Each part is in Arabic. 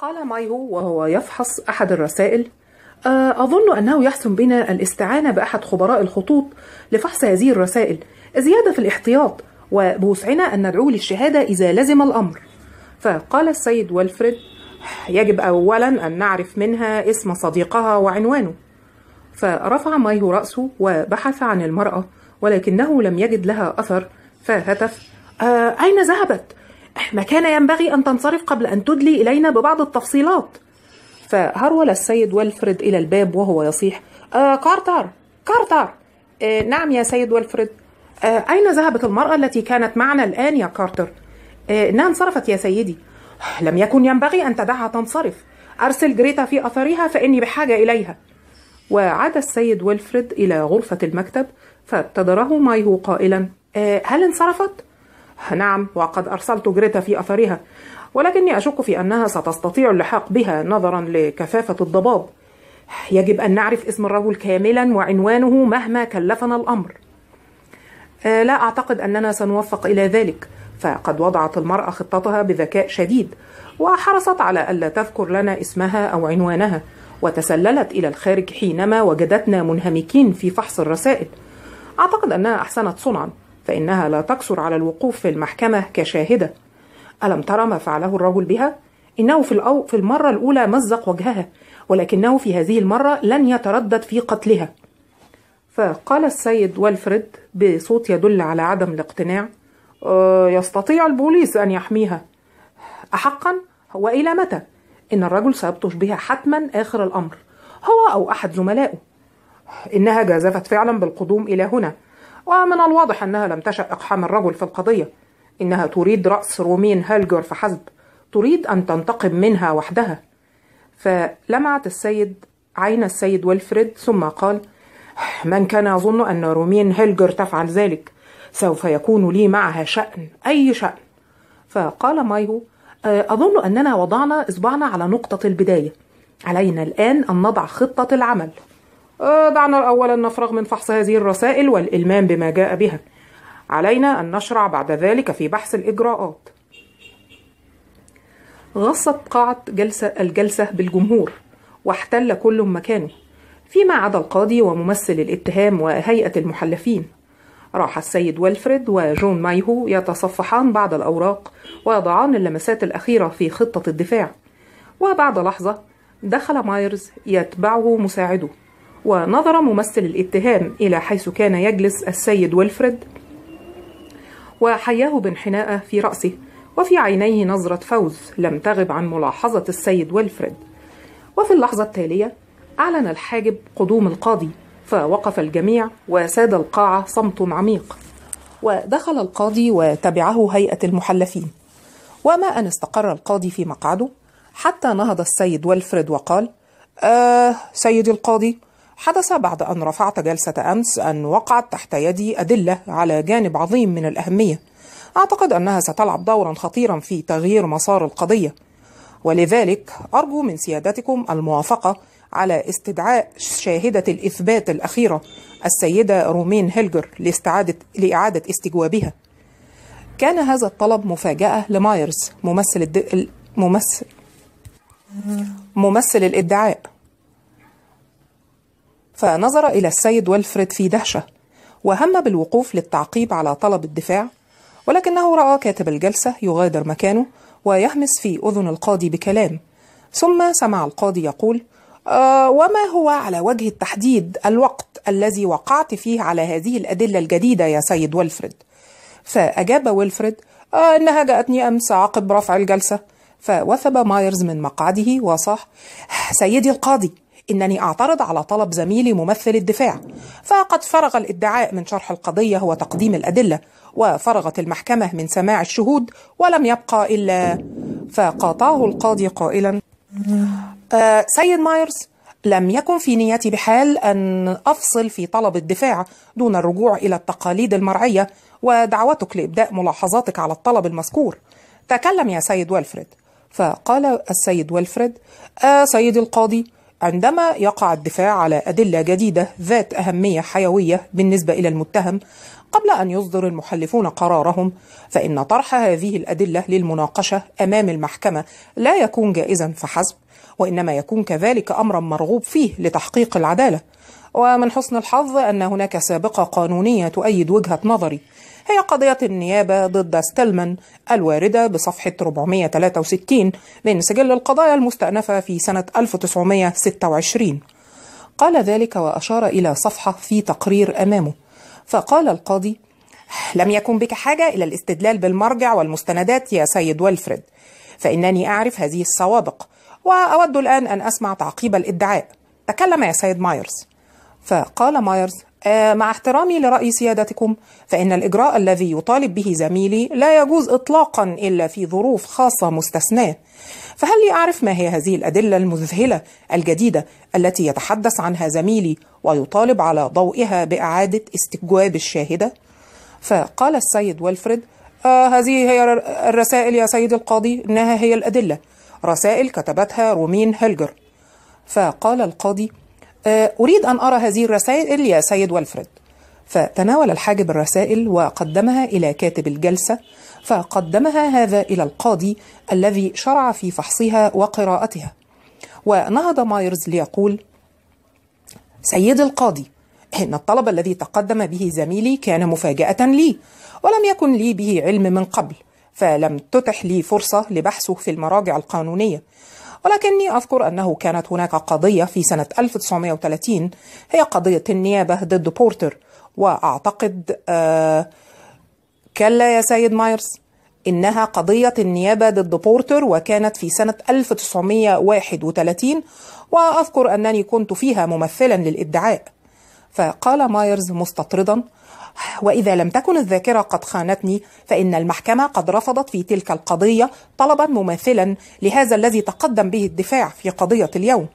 قال مايهو وهو يفحص أحد الرسائل: أظن أنه يحسن بنا الاستعانة بأحد خبراء الخطوط لفحص هذه الرسائل زيادة في الاحتياط، وبوسعنا أن ندعو للشهادة إذا لزم الأمر. فقال السيد ويلفريد: يجب أولا أن نعرف منها اسم صديقها وعنوانه. فرفع مايهو رأسه وبحث عن المرأة، ولكنه لم يجد لها أثر، فهتف: أين ذهبت؟ ما كان ينبغي أن تنصرف قبل أن تدلي إلينا ببعض التفصيلات. فهرول السيد ويلفريد إلى الباب وهو يصيح: كارتر كارتر. نعم يا سيد ويلفريد. أين ذهبت المرأة التي كانت معنا الآن يا كارتر؟ إنها انصرفت يا سيدي. لم يكن ينبغي أن تدعها تنصرف. أرسل جريتا في أثرها فإني بحاجة إليها. وعاد السيد ويلفريد إلى غرفة المكتب، فابتدره مايهو قائلا: هل انصرفت؟ نعم، وقد أرسلت جريتا في أثرها، ولكني أشك في أنها ستستطيع اللحاق بها نظرا لكثافة الضباب. يجب أن نعرف اسم الرجل كاملا وعنوانه مهما كلفنا الأمر. لا أعتقد أننا سنوفق إلى ذلك، فقد وضعت المرأة خطتها بذكاء شديد، وحرصت على ألا تذكر لنا اسمها أو عنوانها، وتسللت إلى الخارج حينما وجدتنا منهمكين في فحص الرسائل. أعتقد أنها أحسنت صنعا، فإنها لا تقصر على الوقوف في المحكمة كشاهدة. ألم ترى ما فعله الرجل بها؟ إنه في المرة الأولى مزق وجهها، ولكنه في هذه المرة لن يتردد في قتلها. فقال السيد ويلفريد بصوت يدل على عدم الاقتناع: يستطيع البوليس أن يحميها. أحقا؟ وإلى متى؟ إن الرجل سيبطش بها حتما آخر الأمر، هو أو أحد زملائه. إنها جازفت فعلا بالقدوم إلى هنا، ومن الواضح أنها لم تشأ إقحام الرجل في القضية. إنها تريد رأس رومين هيلجر فحسب، تريد أن تنتقم منها وحدها. فلمعت عين السيد ويلفريد، ثم قال: من كان يظن أن رومين هيلجر تفعل ذلك سوف يكون لي معها شأن، أي شأن. فقال مايهو: أظن أننا وضعنا إصبعنا على نقطة البداية، علينا الآن أن نضع خطة العمل. دعنا أولا نفرغ من فحص هذه الرسائل والإلمام بما جاء بها، علينا أن نشرع بعد ذلك في بحث الإجراءات. غصت قاعة الجلسة بالجمهور، واحتل كل مكانه، فيما عدا القاضي وممثل الاتهام وهيئة المحلفين. راح السيد ويلفريد وجون مايهو يتصفحان بعض الأوراق ويضعان اللمسات الأخيرة في خطة الدفاع. وبعد لحظة دخل مايرز يتبعه مساعده، ونظر ممثل الاتهام إلى حيث كان يجلس السيد ويلفريد، وحياه بانحناء في رأسه، وفي عينيه نظرة فوز لم تغب عن ملاحظة السيد ويلفريد. وفي اللحظة التالية أعلن الحاجب قدوم القاضي، فوقف الجميع وساد القاعة صمت عميق. ودخل القاضي وتبعه هيئة المحلفين. وما أن استقر القاضي في مقعده حتى نهض السيد ويلفريد وقال: سيدي القاضي، حدث بعد أن رفعت جلسة أمس أن وقعت تحت يدي أدلة على جانب عظيم من الأهمية، أعتقد أنها ستلعب دورا خطيرا في تغيير مسار القضية، ولذلك أرجو من سيادتكم الموافقة على استدعاء شاهدة الإثبات الأخيرة السيدة رومين هيلجر لإعادة استجوابها. كان هذا الطلب مفاجأة لمايرز ممثل الادعاء، فنظر إلى السيد ويلفريد في دهشة، وهم بالوقوف للتعقيب على طلب الدفاع، ولكنه رأى كاتب الجلسة يغادر مكانه ويهمس في أذن القاضي بكلام، ثم سمع القاضي يقول: وما هو على وجه التحديد الوقت الذي وقعت فيه على هذه الأدلة الجديدة يا سيد ويلفريد؟ فأجاب ويلفريد: إنها جاءتني أمس عقب رفع الجلسة. فوثب مايرز من مقعده وصاح: سيدي القاضي، إنني أعترض على طلب زميلي ممثل الدفاع، فقد فرغ الادعاء من شرح القضية وتقديم الأدلة، وفرغت المحكمة من سماع الشهود، ولم يبقى إلا... فقاطعه القاضي قائلا: سيد مايرز، لم يكن في نيتي بحال أن أفصل في طلب الدفاع دون الرجوع إلى التقاليد المرعية ودعوتك لإبداء ملاحظاتك على الطلب المذكور. تكلم يا سيد ويلفريد. فقال السيد ويلفريد: سيدي القاضي، عندما يقع الدفاع على أدلة جديدة ذات أهمية حيوية بالنسبة إلى المتهم قبل أن يصدر المحلفون قرارهم، فإن طرح هذه الأدلة للمناقشة أمام المحكمة لا يكون جائزا فحسب، وإنما يكون كذلك أمرا مرغوب فيه لتحقيق العدالة. ومن حسن الحظ أن هناك سابقة قانونية تؤيد وجهة نظري، هي قضية النيابة ضد ستيلمان الواردة بصفحة 463 من سجل القضايا المستأنفة في سنة 1926. قال ذلك وأشار إلى صفحة في تقرير أمامه، فقال القاضي: لم يكن بك حاجة إلى الاستدلال بالمرجع والمستندات يا سيد ويلفريد، فإنني أعرف هذه السوابق، وأود الآن أن أسمع تعقيب الادعاء. تكلم يا سيد مايرز. فقال مايرز: مع احترامي لرأي سيادتكم، فإن الإجراء الذي يطالب به زميلي لا يجوز إطلاقا إلا في ظروف خاصة مستثناة. فهل لي أعرف ما هي هذه الأدلة المذهلة الجديدة التي يتحدث عنها زميلي ويطالب على ضوئها بإعادة استجواب الشاهدة؟ فقال السيد ويلفريد: هذه هي الرسائل يا سيد القاضي، إنها هي الأدلة، رسائل كتبتها رومين هيلجر. فقال القاضي: أريد أن أرى هذه الرسائل يا سيد ويلفريد. فتناول الحاجب الرسائل وقدمها إلى كاتب الجلسة، فقدمها هذا إلى القاضي الذي شرع في فحصها وقراءتها. ونهض مايرز ليقول: سيد القاضي، إن الطلب الذي تقدم به زميلي كان مفاجأة لي، ولم يكن لي به علم من قبل، فلم تتح لي فرصة لبحثه في المراجع القانونية. ولكني أذكر أنه كانت هناك قضية في سنة 1930 هي قضية النيابة ضد بورتر، وأعتقد كلا يا سيد مايرز، إنها قضية النيابة ضد بورتر، وكانت في سنة 1931، وأذكر أنني كنت فيها ممثلا للإدعاء. فقال مايرز مستطردا: وإذا لم تكن الذاكرة قد خانتني، فإن المحكمة قد رفضت في تلك القضية طلبا مماثلا لهذا الذي تقدم به الدفاع في قضية اليوم.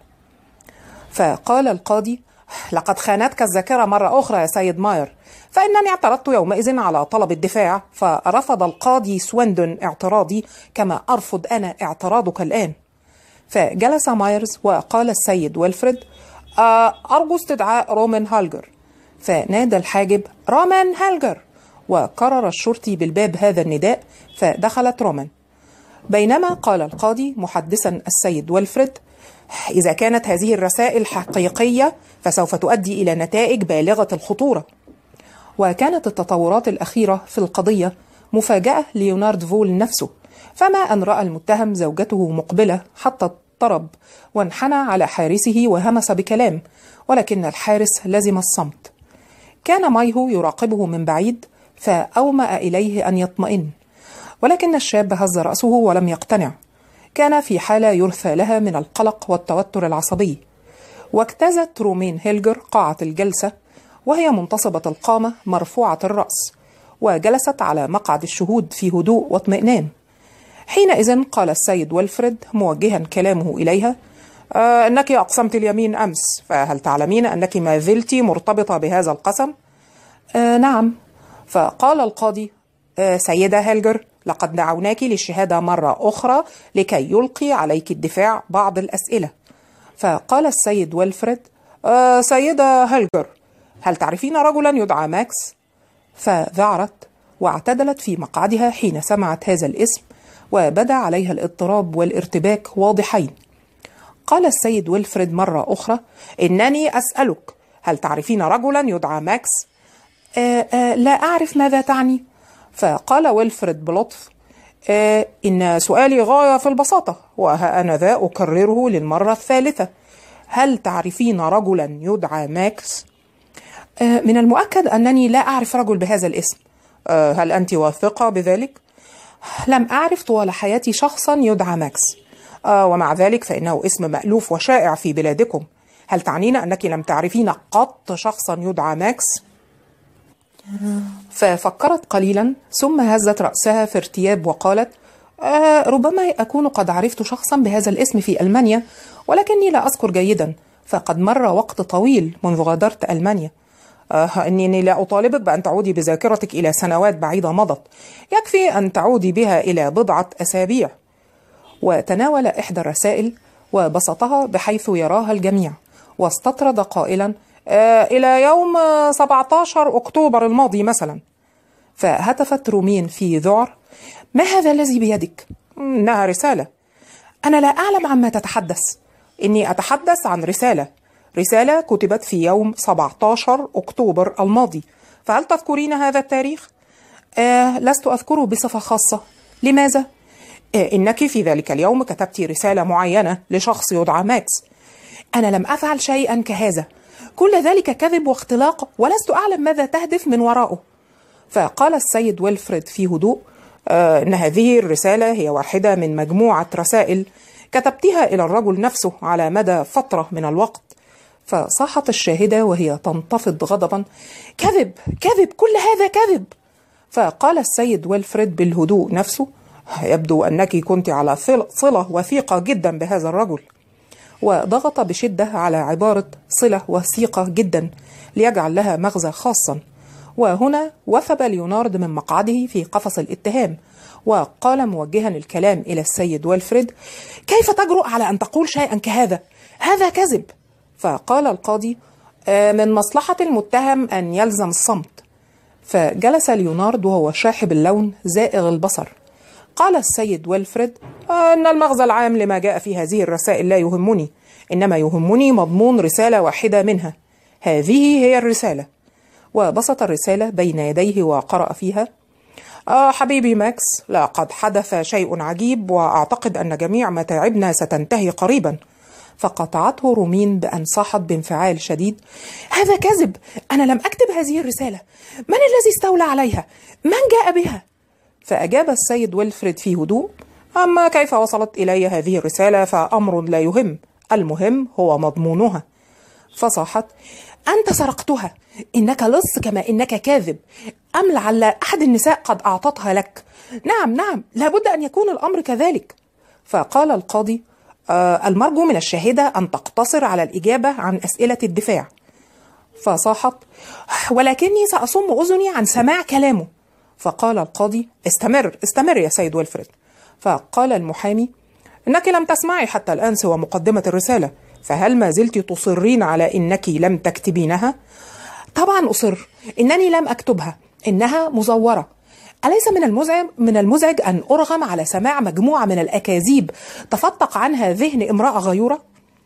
فقال القاضي: لقد خانتك الذاكرة مرة أخرى يا سيد ماير، فإنني اعترضت يومئذ على طلب الدفاع، فرفض القاضي سويندون اعتراضي كما أرفض أنا اعتراضك الآن. فجلس مايرز وقال السيد ويلفريد: أرجو استدعاء رومان هالجر. فنادى الحاجب: رومان هالجر، وقرر الشرطي بالباب هذا النداء، فدخلت رومان. بينما قال القاضي محدثا السيد ويلفريد: إذا كانت هذه الرسائل حقيقية فسوف تؤدي إلى نتائج بالغة الخطورة. وكانت التطورات الأخيرة في القضية مفاجأة ليونارد فول نفسه، فما أن رأى المتهم زوجته مقبلة حتى اضطرب وانحنى على حارسه وهمس بكلام، ولكن الحارس لزم الصمت. كان مايهو يراقبه من بعيد، فأومأ إليه أن يطمئن، ولكن الشاب هز رأسه ولم يقتنع. كان في حالة يرثى لها من القلق والتوتر العصبي. واجتازت رومين هيلجر قاعة الجلسة وهي منتصبة القامة مرفوعة الرأس، وجلست على مقعد الشهود في هدوء واطمئنان. حينئذ قال السيد ويلفريد موجها كلامه إليها: أنك أقسمت اليمين أمس، فهل تعلمين أنك ما زلت مرتبطة بهذا القسم؟ نعم. فقال القاضي: سيدة هيلجر، لقد دعوناك للشهادة مرة أخرى لكي يلقي عليك الدفاع بعض الأسئلة. فقال السيد ويلفريد: سيدة هيلجر، هل تعرفين رجلا يدعى ماكس؟ فذعرت واعتدلت في مقعدها حين سمعت هذا الاسم، وبدا عليها الاضطراب والارتباك واضحين. قال السيد ويلفريد مرة أخرى: إنني أسألك، هل تعرفين رجلا يدعى ماكس؟ لا أعرف ماذا تعني. فقال ويلفريد بلطف: إن سؤالي غاية في البساطة، وها أنا ذا أكرره للمرة الثالثة، هل تعرفين رجلا يدعى ماكس؟ من المؤكد أنني لا أعرف رجل بهذا الاسم. هل أنت واثقة بذلك؟ لم أعرف طوال حياتي شخصا يدعى ماكس، ومع ذلك فإنه اسم مألوف وشائع في بلادكم. هل تعنين أنك لم تعرفين قط شخصا يدعى ماكس؟ ففكرت قليلا ثم هزت رأسها في ارتياب وقالت: ربما أكون قد عرفت شخصا بهذا الاسم في ألمانيا، ولكني لا أذكر جيدا، فقد مر وقت طويل منذ غادرت ألمانيا. إنني لا أطالبك بأن تعودي بذاكرتك إلى سنوات بعيدة مضت، يكفي أن تعودي بها إلى بضعة أسابيع. وتناول إحدى الرسائل وبسطها بحيث يراها الجميع، واستطرد قائلا: إلى يوم 17 أكتوبر الماضي مثلا. فهتفت رومين في ذعر: ما هذا الذي بيدك؟ إنها رسالة. أنا لا أعلم عما تتحدث. إني أتحدث عن رسالة كتبت في يوم 17 أكتوبر الماضي. فهل تذكرين هذا التاريخ؟ لست أذكره بصفة خاصة. لماذا؟ إنك في ذلك اليوم كتبت رسالة معينة لشخص يدعى ماكس. أنا لم أفعل شيئا كهذا. كل ذلك كذب واختلاق، ولست أعلم ماذا تهدف من وراءه. فقال السيد ويلفريد في هدوء: إن هذه الرسالة هي واحدة من مجموعة رسائل كتبتها إلى الرجل نفسه على مدى فترة من الوقت. فصاحت الشاهدة وهي تنتفض غضبا: كذب كذب، كل هذا كذب. فقال السيد ويلفريد بالهدوء نفسه: يبدو أنك كنت على صلة وثيقة جدا بهذا الرجل. وضغط بشدة على عبارة صلة وثيقة جدا ليجعل لها مغزى خاصا. وهنا وثب ليونارد من مقعده في قفص الاتهام، وقال موجها الكلام إلى السيد ويلفريد: كيف تجرؤ على أن تقول شيئا كهذا؟ هذا كذب. فقال القاضي: من مصلحة المتهم أن يلزم الصمت. فجلس ليونارد وهو شاحب اللون زائغ البصر. قال السيد ويلفريد: أن المغزى العام لما جاء في هذه الرسائل لا يهمني، إنما يهمني مضمون رسالة واحدة منها. هذه هي الرسالة. وبسط الرسالة بين يديه وقرأ فيها: حبيبي ماكس، لقد حدث شيء عجيب، وأعتقد أن جميع متاعبنا ستنتهي قريبا. فقطعته رومين بأن صاحت بانفعال شديد: هذا كذب، أنا لم أكتب هذه الرسالة. من الذي استولى عليها؟ من جاء بها؟ فأجاب السيد ويلفريد في هدوء: أما كيف وصلت إلي هذه الرسالة فأمر لا يهم، المهم هو مضمونها. فصاحت: أنت سرقتها، إنك لص كما إنك كاذب، أم لعل أحد النساء قد أعطتها لك؟ نعم نعم، لابد أن يكون الأمر كذلك. فقال القاضي: المرجو من الشاهدة أن تقتصر على الإجابة عن أسئلة الدفاع. فصاحت: ولكني سأصم أذني عن سماع كلامه. فقال القاضي: استمر يا سيد ويلفريد. فقال المحامي: إنك لم تسمعي حتى الآن سوى مقدمة الرسالة، فهل ما زلت تصرين على إنك لم تكتبينها؟ طبعا أصر، إنني لم أكتبها، إنها مزورة. أليس من المزعج أن أرغم على سماع مجموعة من الأكاذيب تفتق عنها ذهن امرأة غيورة؟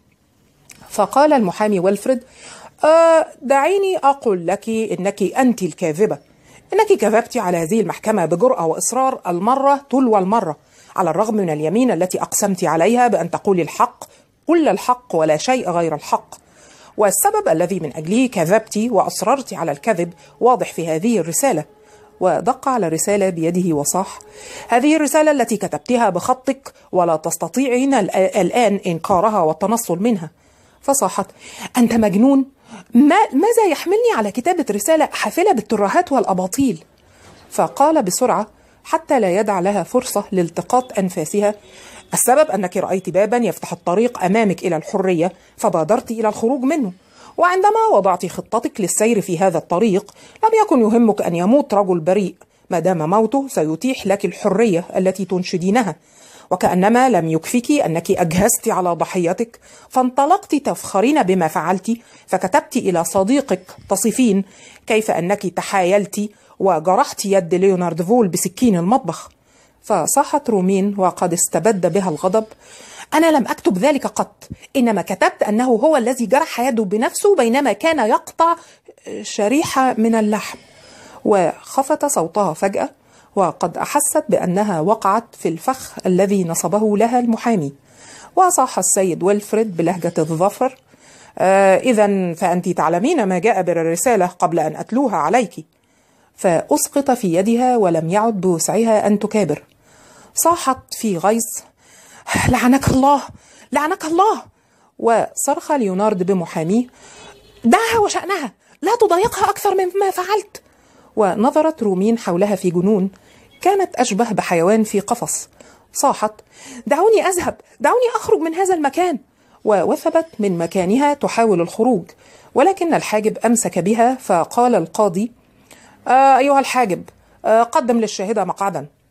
فقال المحامي ويلفريد: دعيني أقول لك إنك أنت الكاذبة. إنك كذبت على هذه المحكمة بجرأة وإصرار المرة تلو المرة، على الرغم من اليمين التي أقسمت عليها بأن تقولي الحق، كل الحق ولا شيء غير الحق. والسبب الذي من أجله كذبت وأصررت على الكذب واضح في هذه الرسالة. ودق على الرسالة بيده وصاح: هذه الرسالة التي كتبتها بخطك، ولا تستطيعين الآن إنكارها والتنصل منها. فصاحت: أنت مجنون؟ ماذا يحملني على كتابة رسالة حافلة بالترهات والأباطيل؟ فقال بسرعة حتى لا يدع لها فرصة لالتقاط أنفاسها: السبب أنك رأيت بابا يفتح الطريق أمامك إلى الحرية، فبادرت إلى الخروج منه، وعندما وضعت خطتك للسير في هذا الطريق لم يكن يهمك أن يموت رجل بريء، ما دام موته سيتيح لك الحرية التي تنشدينها. وكأنما لم يكفك أنك أجهزت على ضحيتك، فانطلقت تفخرين بما فعلت، فكتبت إلى صديقك تصفين كيف أنك تحايلت وجرحت يد ليونارد فول بسكين المطبخ. فصاحت رومين وقد استبد بها الغضب: أنا لم أكتب ذلك قط، إنما كتبت أنه هو الذي جرح يده بنفسه بينما كان يقطع شريحة من اللحم. وخفت صوتها فجأة، وقد أحست بأنها وقعت في الفخ الذي نصبه لها المحامي. وصاح السيد ويلفريد بلهجة الظفر: إذن فأنت تعلمين ما جاء بالرسالة قبل أن أتلوها عليك. فأسقط في يدها ولم يعد بوسعها أن تكابر. صاحت في غيظ: لعنك الله، لعنك الله. وصرخ ليونارد بمحاميه: دعها وشأنها، لا تضايقها أكثر مما فعلت. ونظرت رومين حولها في جنون، كانت أشبه بحيوان في قفص. صاحت: دعوني أذهب، دعوني أخرج من هذا المكان. ووثبت من مكانها تحاول الخروج، ولكن الحاجب أمسك بها. فقال القاضي: أيها الحاجب، قدم للشاهدة مقعدا.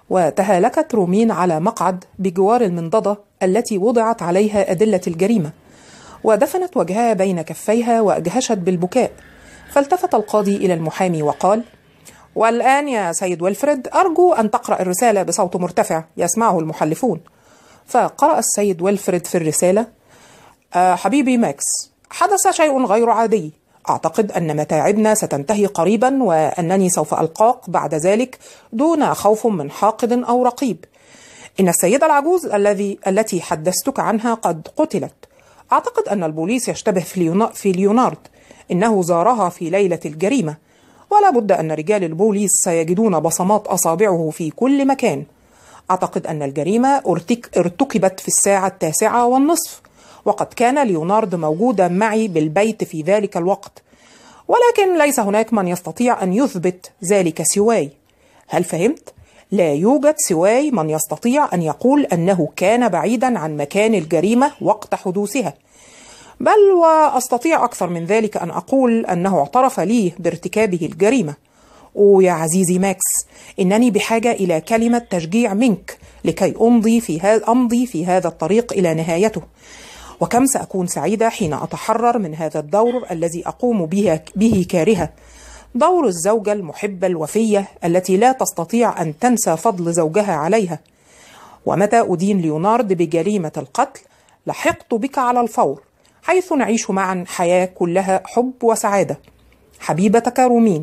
وتهالكت رومين على مقعد بجوار المنضدة التي وضعت عليها أدلة الجريمة، ودفنت وجهها بين كفيها وأجهشت بالبكاء. فالتفت القاضي إلى المحامي وقال: والآن يا سيد ويلفريد أرجو أن تقرأ الرسالة بصوت مرتفع يسمعه المحلفون. فقرأ السيد ويلفريد في الرسالة: حبيبي ماكس، حدث شيء غير عادي. أعتقد أن متاعبنا ستنتهي قريبا، وأنني سوف ألقاك بعد ذلك دون خوف من حاقد أو رقيب. إن السيدة العجوز التي حدثتك عنها قد قتلت. أعتقد أن البوليس يشتبه في ليونارد، إنه زارها في ليلة الجريمة، ولا بد أن رجال البوليس سيجدون بصمات أصابعه في كل مكان. أعتقد أن الجريمة ارتكبت في الساعة 9:30، وقد كان ليونارد موجودا معي بالبيت في ذلك الوقت، ولكن ليس هناك من يستطيع أن يثبت ذلك سواي. هل فهمت؟ لا يوجد سواي من يستطيع أن يقول أنه كان بعيدا عن مكان الجريمة وقت حدوثها، بل وأستطيع أكثر من ذلك أن أقول أنه اعترف لي بارتكابه الجريمة. يا عزيزي ماكس، إنني بحاجة إلى كلمة تشجيع منك لكي أمضي في هذا الطريق إلى نهايته. وكم سأكون سعيدة حين أتحرر من هذا الدور الذي أقوم به كارهة، دور الزوجة المحبة الوفية التي لا تستطيع أن تنسى فضل زوجها عليها. ومتى أدين ليونارد بجريمة القتل لحقت بك على الفور، حيث نعيش معا حياة كلها حب وسعادة. حبيبتك رومين.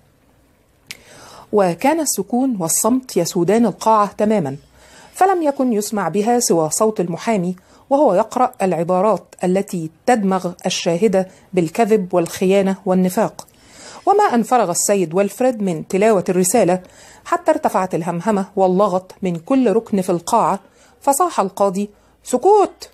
وكان السكون والصمت يسودان القاعة تماما، فلم يكن يسمع بها سوى صوت المحامي وهو يقرأ العبارات التي تدمغ الشاهدة بالكذب والخيانة والنفاق. وما أن فرغ السيد ويلفريد من تلاوة الرسالة حتى ارتفعت الهمهمة واللغط من كل ركن في القاعة، فصاح القاضي: سكوت!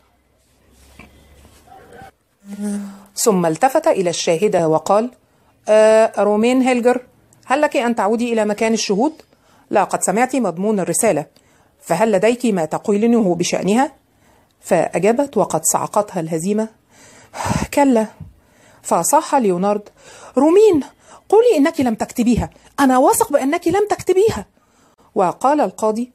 ثم التفت إلى الشاهدة وقال: رومين هيلجر، هل لك أن تعودي إلى مكان الشهود؟ لا، قد سمعت مضمون الرسالة، فهل لديك ما تقولينه بشأنها؟ فأجابت وقد صعقتها الهزيمة: كلا. فصاح ليونارد: رومين، قولي إنك لم تكتبيها، أنا واثق بأنك لم تكتبيها. وقال القاضي: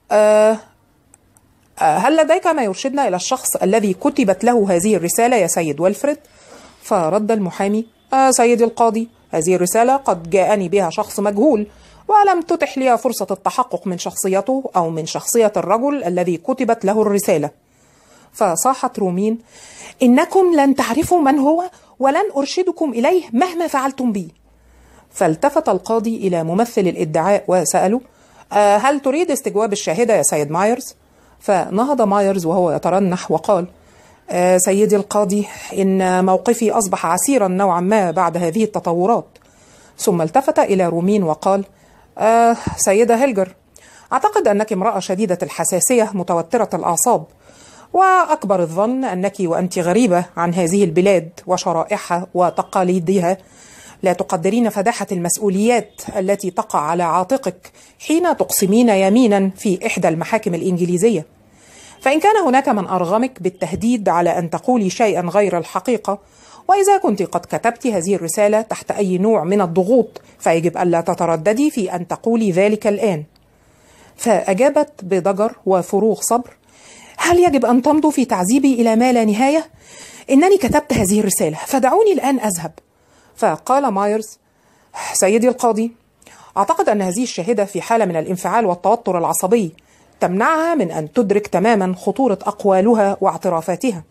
هل لديك ما يرشدنا إلى الشخص الذي كتبت له هذه الرسالة يا سيد ويلفريد؟ فرد المحامي: سيدي القاضي، هذه الرسالة قد جاءني بها شخص مجهول، ولم تتح لي فرصة التحقق من شخصيته أو من شخصية الرجل الذي كتبت له الرسالة. فصاحت رومين: إنكم لن تعرفوا من هو، ولن أرشدكم إليه مهما فعلتم بي. فالتفت القاضي إلى ممثل الادعاء وسأله: هل تريد استجواب الشاهدة يا سيد مايرز؟ فنهض مايرز وهو يترنح وقال: سيدي القاضي، إن موقفي أصبح عسيرا نوعا ما بعد هذه التطورات. ثم التفت إلى رومين وقال: سيدة هيلجر، أعتقد أنك امرأة شديدة الحساسية متوترة الأعصاب، وأكبر الظن أنك وأنت غريبة عن هذه البلاد وشرائحها وتقاليدها لا تقدرين فداحة المسؤوليات التي تقع على عاتقك حين تقسمين يمينا في إحدى المحاكم الإنجليزية. فإن كان هناك من أرغمك بالتهديد على أن تقولي شيئا غير الحقيقة، وإذا كنت قد كتبت هذه الرسالة تحت أي نوع من الضغوط، فيجب ألا تترددي في أن تقولي ذلك الآن. فأجابت بضجر وفروغ صبر: هل يجب أن تمضوا في تعذيبي إلى ما لا نهاية؟ إنني كتبت هذه الرسالة، فدعوني الآن أذهب. فقال مايرز: سيدي القاضي، أعتقد أن هذه الشاهدة في حالة من الانفعال والتوتر العصبي تمنعها من أن تدرك تماما خطورة أقوالها واعترافاتها.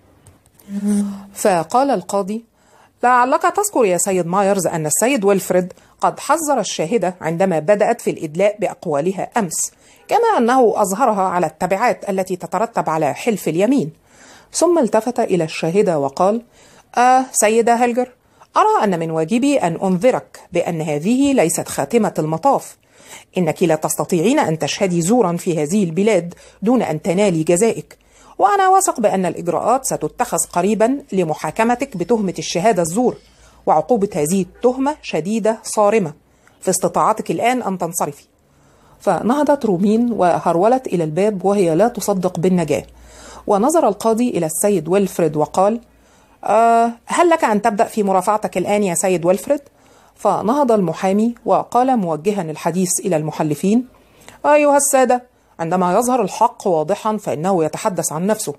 فقال القاضي: لعلك تذكر يا سيد مايرز أن السيد ويلفريد قد حذر الشاهدة عندما بدأت في الإدلاء بأقوالها أمس، كما أنه أظهرها على التبعات التي تترتب على حلف اليمين. ثم التفت إلى الشاهدة وقال: سيدة هيلجر، أرى أن من واجبي أن أنذرك بأن هذه ليست خاتمة المطاف. إنك لا تستطيعين أن تشهدي زورا في هذه البلاد دون أن تنالي جزائك، وأنا واثق بأن الإجراءات ستتخذ قريبا لمحاكمتك بتهمة الشهادة الزور، وعقوبة هذه التهمة شديدة صارمة. في استطاعتك الآن أن تنصرفي. فنهضت رومين وهرولت إلى الباب وهي لا تصدق بالنجاة. ونظر القاضي إلى السيد ويلفريد وقال: هل لك أن تبدأ في مرافعتك الآن يا سيد ويلفريد؟ فنهض المحامي وقال موجها الحديث إلى المحلفين: أيها السادة، عندما يظهر الحق واضحا فإنه يتحدث عن نفسه،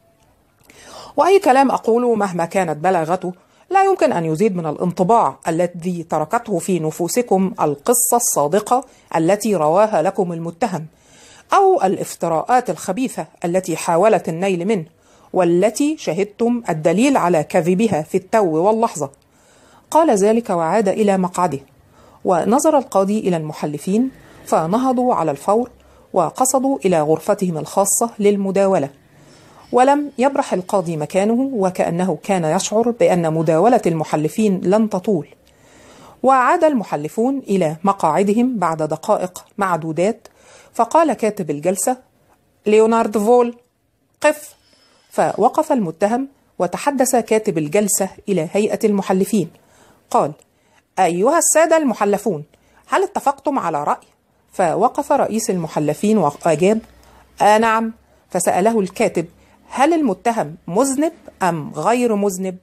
وأي كلام أقوله مهما كانت بلاغته لا يمكن أن يزيد من الانطباع الذي تركته في نفوسكم القصة الصادقة التي رواها لكم المتهم، أو الافتراءات الخبيثة التي حاولت النيل منه، والتي شهدتم الدليل على كذبها في التو واللحظة. قال ذلك وعاد إلى مقعده. ونظر القاضي إلى المحلفين فنهضوا على الفور وقصدوا إلى غرفتهم الخاصة للمداولة، ولم يبرح القاضي مكانه وكأنه كان يشعر بأن مداولة المحلفين لن تطول. وعاد المحلفون إلى مقاعدهم بعد دقائق معدودات، فقال كاتب الجلسة: ليونارد فول، قف. فوقف المتهم وتحدث كاتب الجلسة إلى هيئة المحلفين. قال: أيها السادة المحلفون، هل اتفقتم على رأي؟ فوقف رئيس المحلفين وأجاب: نعم. فسأله الكاتب: هل المتهم مذنب أم غير مذنب؟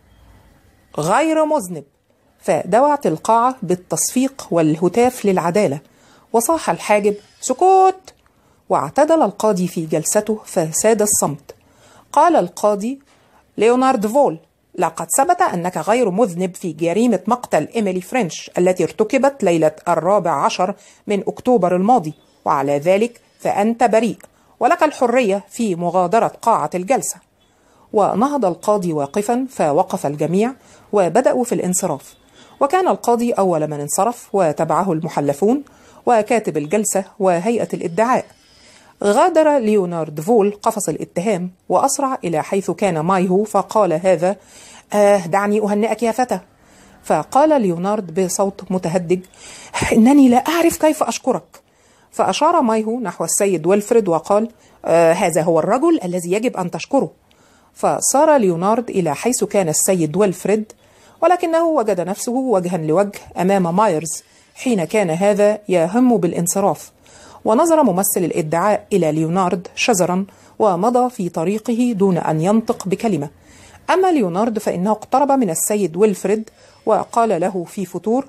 غير مذنب. فدوعت القاعة بالتصفيق والهتاف للعدالة، وصاح الحاجب: سكوت. واعتدل القاضي في جلسته فساد الصمت. قال القاضي: ليونارد فول، لقد ثبت أنك غير مذنب في جريمة مقتل إيميلي فرنش التي ارتكبت ليلة 14 من أكتوبر الماضي، وعلى ذلك فأنت بريء ولك الحرية في مغادرة قاعة الجلسة. ونهض القاضي واقفا، فوقف الجميع وبدأوا في الانصراف، وكان القاضي أول من انصرف وتبعه المحلفون وكاتب الجلسة وهيئة الادعاء. غادر ليونارد فول قفص الاتهام وأسرع إلى حيث كان مايهو، فقال هذا: دعني أهنئك يا فتى. فقال ليونارد بصوت متهدج: إنني لا أعرف كيف أشكرك. فأشار مايهو نحو السيد ويلفريد وقال: هذا هو الرجل الذي يجب أن تشكره. فصار ليونارد إلى حيث كان السيد ويلفريد، ولكنه وجد نفسه وجها لوجه أمام مايرز حين كان هذا يهم بالانصراف. ونظر ممثل الادعاء إلى ليونارد شزرا ومضى في طريقه دون أن ينطق بكلمة. أما ليونارد فإنه اقترب من السيد ويلفريد وقال له في فتور: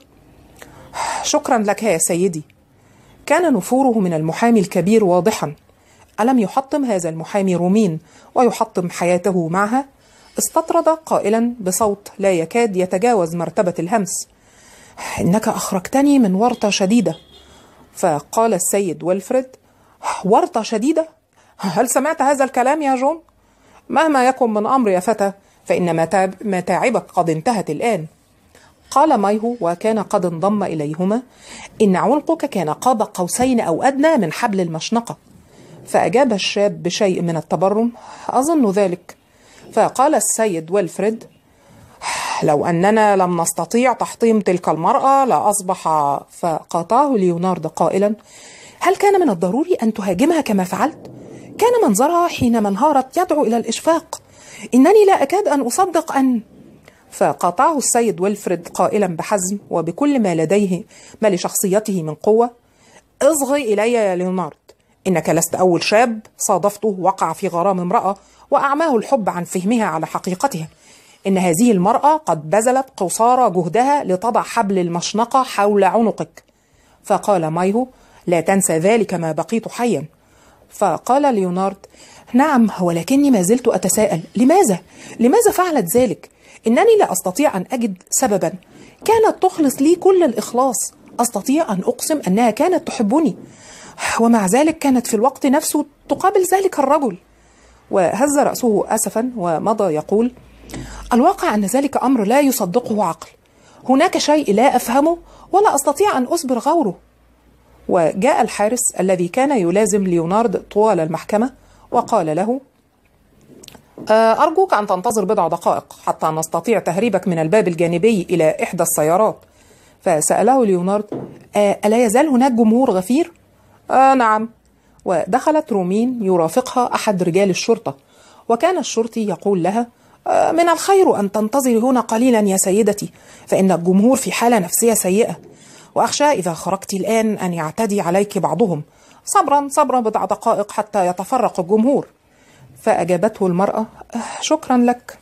شكرا لك يا سيدي. كان نفوره من المحامي الكبير واضحا. ألم يحطم هذا المحامي رومين ويحطم حياته معها؟ استطرد قائلا بصوت لا يكاد يتجاوز مرتبة الهمس: إنك أخرجتني من ورطة شديدة. فقال السيد ويلفريد: ورطة شديدة؟ هل سمعت هذا الكلام يا جون؟ مهما يكن من أمر يا فتى، فإن متاعبك قد انتهت الآن. قال مايهو وكان قد انضم إليهما: إن عنقك كان قاب قوسين أو أدنى من حبل المشنقة. فأجاب الشاب بشيء من التبرم: أظن ذلك. فقال السيد ويلفريد: لو أننا لم نستطيع تحطيم تلك المرأة لأصبح. فقاطعه ليونارد قائلا: هل كان من الضروري أن تهاجمها كما فعلت؟ كان منظرها حينما انهارت يدعو إلى الإشفاق. إنني لا أكاد أن أصدق أن. فقاطعه السيد ويلفريد قائلا بحزم وبكل ما لديه ما لشخصيته من قوة: اصغي إلي يا ليونارد، إنك لست أول شاب صادفته وقع في غرام امرأة وأعماه الحب عن فهمها على حقيقتها. إن هذه المرأة قد بذلت قصارى جهدها لتضع حبل المشنقة حول عنقك. فقال مايهو: لا تنسى ذلك ما بقيت حيا. فقال ليونارد: نعم، ولكني ما زلت أتساءل لماذا فعلت ذلك؟ إنني لا أستطيع أن أجد سببا. كانت تخلص لي كل الإخلاص، أستطيع أن أقسم أنها كانت تحبني، ومع ذلك كانت في الوقت نفسه تقابل ذلك الرجل. وهز رأسه أسفا ومضى يقول: الواقع أن ذلك أمر لا يصدقه عقل. هناك شيء لا أفهمه ولا أستطيع أن أصبر غوره. وجاء الحارس الذي كان يلازم ليونارد طوال المحكمة وقال له: أرجوك أن تنتظر بضع دقائق حتى نستطيع تهريبك من الباب الجانبي إلى إحدى السيارات. فسأله ليونارد: ألا يزال هناك جمهور غفير؟ نعم. ودخلت رومين يرافقها أحد رجال الشرطة، وكان الشرطي يقول لها: من الخير أن تنتظري هنا قليلا يا سيدتي، فإن الجمهور في حالة نفسية سيئة، وأخشى إذا خرجت الآن أن يعتدي عليك بعضهم. صبرا بضع دقائق حتى يتفرق الجمهور. فأجابته المرأة: شكرا لك.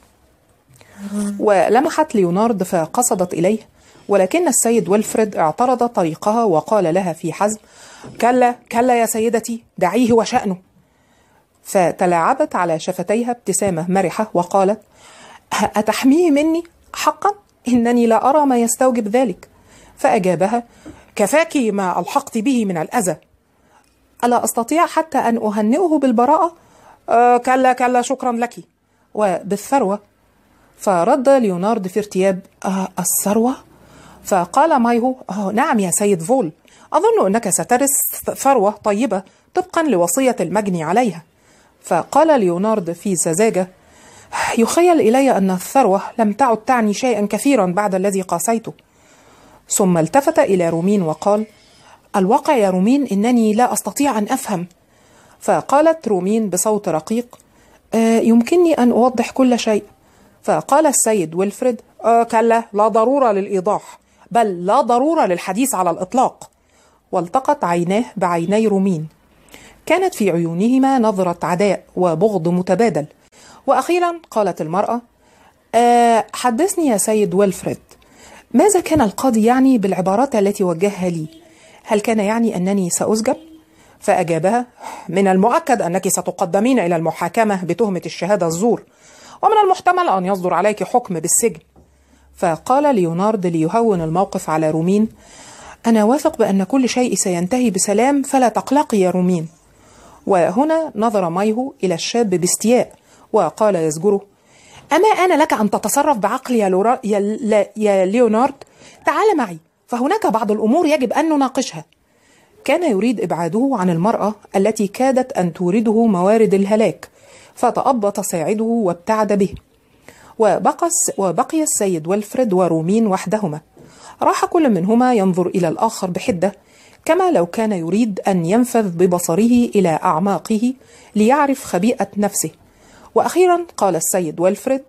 ولمحت ليونارد فقصدت إليه، ولكن السيد ويلفريد اعترض طريقها وقال لها في حزم: كلا كلا يا سيدتي، دعيه وشأنه. فتلاعبت على شفتيها ابتسامة مرحة وقالت: أتحميه مني؟ حقا إنني لا أرى ما يستوجب ذلك. فأجابها: كفاك ما ألحقت به من الأذى، ألا أستطيع حتى أن أهنئه بالبراءة؟ كلا كلا، شكرا لك. وبالثروة. فرد ليونارد في ارتياب: الثروة؟ فقال مايهو: نعم يا سيد فول، أظن أنك سترث ثروة طيبة طبقا لوصية المجني عليها. فقال ليونارد في سذاجة: يخيل إلي أن الثروة لم تعد تعني شيئا كثيرا بعد الذي قاسيته. ثم التفت إلى رومين وقال: الواقع يا رومين إنني لا أستطيع أن أفهم. فقالت رومين بصوت رقيق: يمكنني أن أوضح كل شيء. فقال السيد ويلفريد: كلا، لا ضرورة للإيضاح، بل لا ضرورة للحديث على الإطلاق. والتقت عيناه بعيني رومين، كانت في عيونهما نظرة عداء وبغض متبادل. وأخيرا قالت المرأة: حدثني يا سيد ويلفريد، ماذا كان القاضي يعني بالعبارات التي وجهها لي؟ هل كان يعني أنني سأسجن؟ فأجابها: من المؤكد أنك ستقدمين إلى المحاكمة بتهمة الشهادة الزور، ومن المحتمل أن يصدر عليك حكم بالسجن. فقال ليونارد ليهون الموقف على رومين: أنا واثق بأن كل شيء سينتهي بسلام، فلا تقلقي يا رومين. وهنا نظر مايهو إلى الشاب باستياء وقال يزجره: أما آن لك أن تتصرف بعقل يا ليونارد؟ تعال معي، فهناك بعض الأمور يجب أن نناقشها. كان يريد إبعاده عن المرأة التي كادت أن تورده موارد الهلاك، فتأبط ساعده وابتعد به. وبقي السيد ويلفريد ورومين وحدهما. راح كل منهما ينظر إلى الآخر بحدة، كما لو كان يريد أن ينفذ ببصره إلى أعماقه ليعرف خبيئة نفسه. وأخيرا قال السيد ويلفريد: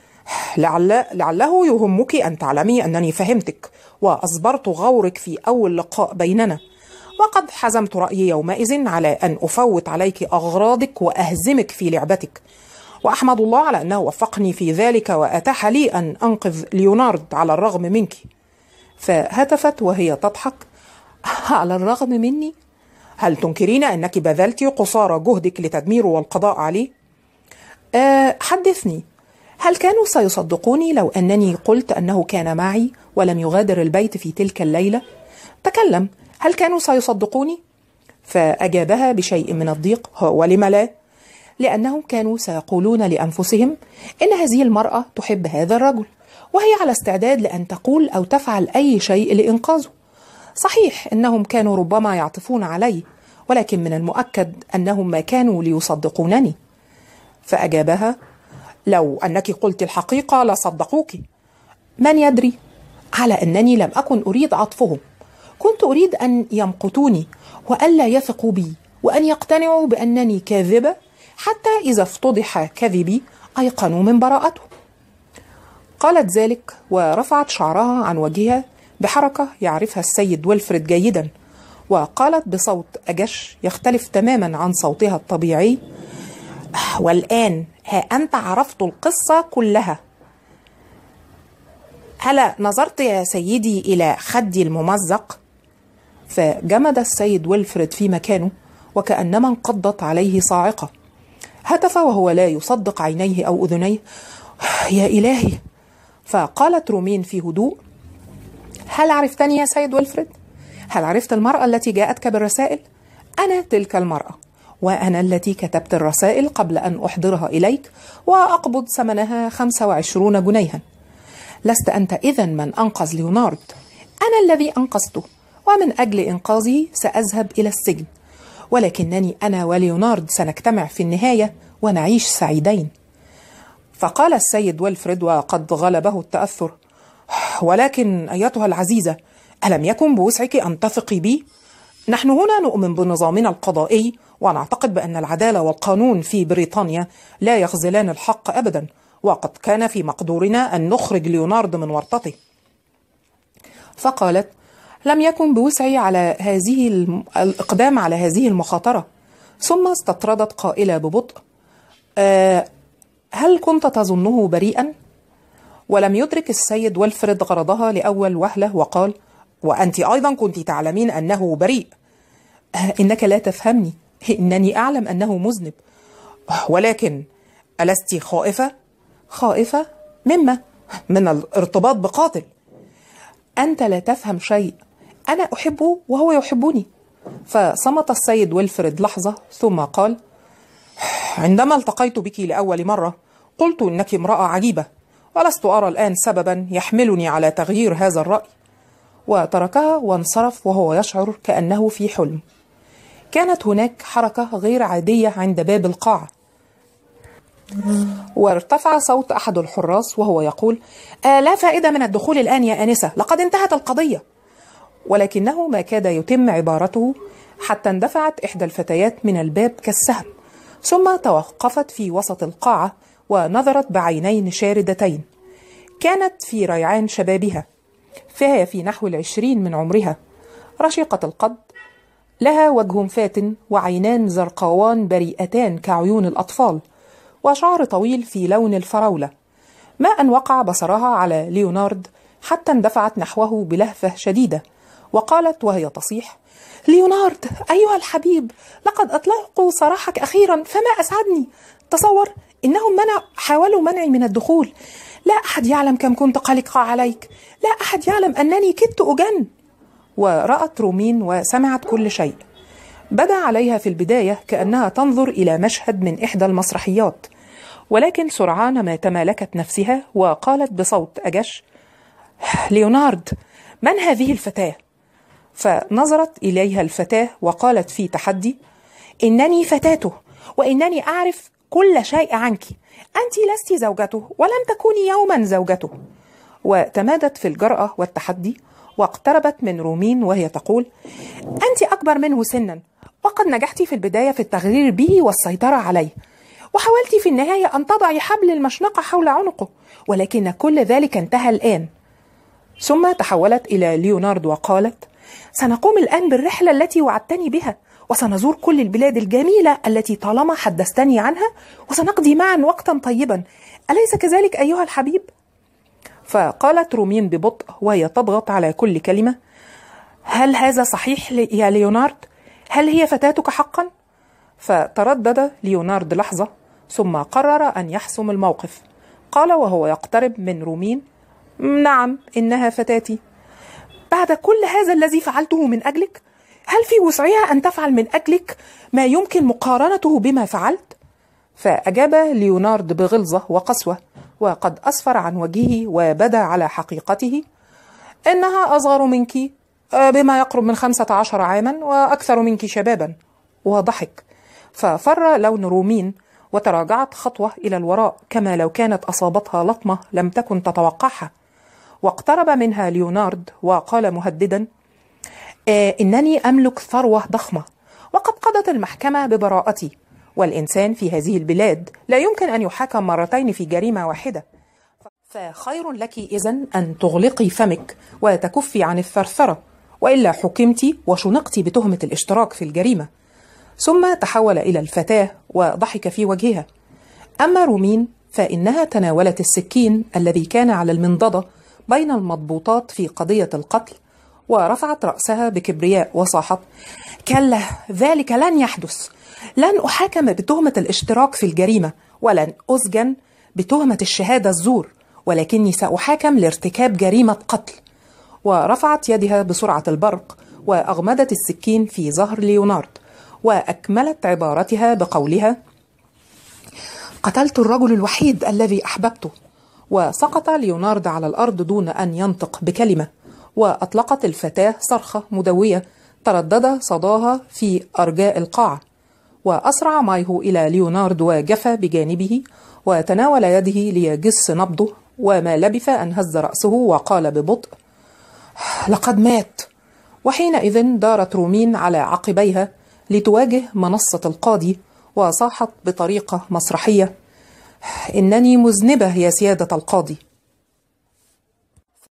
لعله يهمك أن تعلمي أنني فهمتك وأصبرت غورك في أول لقاء بيننا، وقد حزمت رأيي يومئذ على أن أفوت عليك أغراضك وأهزمك في لعبتك، وأحمد الله على أنه وفقني في ذلك وأتاح لي أن أنقذ ليونارد على الرغم منك. فهتفت وهي تضحك: على الرغم مني؟ هل تنكرين أنك بذلت قصارى جهدك لتدميره والقضاء عليه؟ حدثني، هل كانوا سيصدقوني لو أنني قلت أنه كان معي ولم يغادر البيت في تلك الليلة؟ تكلم، هل كانوا سيصدقوني؟ فأجابها بشيء من الضيق: ولم لا؟ لأنهم كانوا سيقولون لأنفسهم إن هذه المرأة تحب هذا الرجل، وهي على استعداد لأن تقول أو تفعل أي شيء لإنقاذه. صحيح إنهم كانوا ربما يعطفون علي، ولكن من المؤكد أنهم ما كانوا ليصدقونني. فأجابها: لو أنك قلت الحقيقة لصدقوك. من يدري؟ على أنني لم أكن أريد عطفهم، كنت أريد أن يمقتوني وألا يثقوا بي، وأن يقتنعوا بأنني كاذبة، حتى إذا افتضح كذبي أيقنوا من براءته. قالت ذلك ورفعت شعرها عن وجهها بحركة يعرفها السيد ويلفريد جيدا، وقالت بصوت أجش يختلف تماما عن صوتها الطبيعي: والآن ها أنت عرفت القصة كلها. هلا نظرت يا سيدي إلى خدي الممزق؟ فجمد السيد ويلفريد في مكانه وكأنما انقضت عليه صاعقة. هتف وهو لا يصدق عينيه أو أذنيه: يا إلهي. فقالت رومين في هدوء: هل عرفتني يا سيد ويلفريد؟ هل عرفت المرأة التي جاءتك بالرسائل؟ أنا تلك المرأة، وأنا التي كتبت الرسائل قبل أن أحضرها إليك وأقبض ثمنها 25 جنيها. لست أنت إذن من أنقذ ليونارد، أنا الذي أنقذته، ومن أجل إنقاذه سأذهب إلى السجن، ولكنني أنا وليونارد سنجتمع في النهاية ونعيش سعيدين. فقال السيد ويلفريد وقد غلبه التأثر: ولكن أيتها العزيزة، ألم يكن بوسعك أن تثقي بي؟ نحن هنا نؤمن بنظامنا القضائي، ونعتقد بأن العدالة والقانون في بريطانيا لا يخذلان الحق أبدا، وقد كان في مقدورنا أن نخرج ليونارد من ورطته. فقالت: لم يكن بوسعي على الإقدام على هذه المخاطرة. ثم استطردت قائلة ببطء: هل كنت تظنه بريئا؟ ولم يدرك السيد ويلفريد غرضها لأول وهلة وقال: وأنت أيضا كنت تعلمين أنه بريء. إنك لا تفهمني، إنني أعلم أنه مذنب، ولكن ألست خائفة؟ خائفة مما؟ من الارتباط بقاتل. أنت لا تفهم شيء، أنا أحبه وهو يحبني. فصمت السيد ويلفريد لحظة ثم قال: عندما التقيت بك لأول مرة قلت إنك امرأة عجيبة، ولست أرى الآن سببا يحملني على تغيير هذا الرأي. وتركها وانصرف وهو يشعر كأنه في حلم. كانت هناك حركة غير عادية عند باب القاعة، وارتفع صوت أحد الحراس وهو يقول: لا فائدة من الدخول الآن يا آنسة، لقد انتهت القضية. ولكنه ما كاد يتم عبارته حتى اندفعت إحدى الفتيات من الباب كالسهم، ثم توقفت في وسط القاعة ونظرت بعينين شاردتين. كانت في ريعان شبابها، فهي في نحو 20 من عمرها، رشيقة القد، لها وجه فاتن وعينان زرقاوان بريئتان كعيون الأطفال، وشعر طويل في لون الفراولة. ما أن وقع بصرها على ليونارد حتى اندفعت نحوه بلهفة شديدة، وقالت وهي تصيح: ليونارد أيها الحبيب، لقد أطلقوا سراحك أخيرا، فما أسعدني. تصور إنهم حاولوا منعي من الدخول. لا أحد يعلم كم كنت قلقة عليك، لا أحد يعلم أنني كدت أجن. ورأت رومين وسمعت كل شيء. بدا عليها في البداية كأنها تنظر إلى مشهد من إحدى المسرحيات، ولكن سرعان ما تمالكت نفسها وقالت بصوت أجش: ليونارد، من هذه الفتاة؟ فنظرت إليها الفتاة وقالت في تحدي: إنني فتاته، وإنني أعرف كل شيء عنك. أنت لست زوجته، ولم تكوني يوما زوجته. وتمادت في الجرأة والتحدي، واقتربت من رومين وهي تقول: أنت أكبر منه سنا، وقد نجحت في البداية في التغرير به والسيطرة عليه، وحاولت في النهاية أن تضعي حبل المشنقة حول عنقه، ولكن كل ذلك انتهى الآن. ثم تحولت إلى ليونارد وقالت: سنقوم الآن بالرحلة التي وعدتني بها، وسنزور كل البلاد الجميلة التي طالما حدثتني عنها، وسنقضي معا وقتا طيبا، أليس كذلك أيها الحبيب؟ فقالت رومين ببطء وهي تضغط على كل كلمة: هل هذا صحيح يا ليونارد؟ هل هي فتاتك حقا؟ فتردد ليونارد لحظة ثم قرر أن يحسم الموقف. قال وهو يقترب من رومين: نعم، إنها فتاتي. بعد كل هذا الذي فعلته من أجلك، هل في وسعها أن تفعل من أجلك ما يمكن مقارنته بما فعلت؟ فأجاب ليونارد بغلظة وقسوة، وقد أسفر عن وجهه وبدا على حقيقته: إنها أصغر منك بما يقرب من 15 عاما، وأكثر منك شبابا. وضحك، ففر لون رومين وتراجعت خطوة إلى الوراء كما لو كانت أصابتها لطمة لم تكن تتوقعها. واقترب منها ليونارد وقال مهددا: إنني أملك ثروة ضخمة، وقد قضت المحكمة ببراءتي، والإنسان في هذه البلاد لا يمكن أن يحاكم مرتين في جريمة واحدة، فخير لك إذن أن تغلقي فمك وتكفي عن الثرثرة، وإلا حكمت وشنقت بتهمة الاشتراك في الجريمة. ثم تحول إلى الفتاة وضحك في وجهها. أما رومين فإنها تناولت السكين الذي كان على المنضدة بين المضبوطات في قضية القتل، ورفعت رأسها بكبرياء وصاحت: كلا، ذلك لن يحدث. لن أحاكم بتهمة الاشتراك في الجريمة، ولن أسجن بتهمة الشهادة الزور، ولكني سأحاكم لارتكاب جريمة قتل. ورفعت يدها بسرعة البرق وأغمدت السكين في ظهر ليونارد، وأكملت عبارتها بقولها: قتلت الرجل الوحيد الذي أحببته. وسقط ليونارد على الأرض دون أن ينطق بكلمة، وأطلقت الفتاة صرخة مدوية تردد صداها في أرجاء القاعة. وأسرع مايهو إلى ليونارد وجفى بجانبه وتناول يده ليجس نبضه، وما لبث أن هز رأسه وقال ببطء: لقد مات. وحينئذ دارت رومين على عقبيها لتواجه منصة القاضي، وصاحت بطريقة مسرحية: إنني مذنبة يا سيادة القاضي،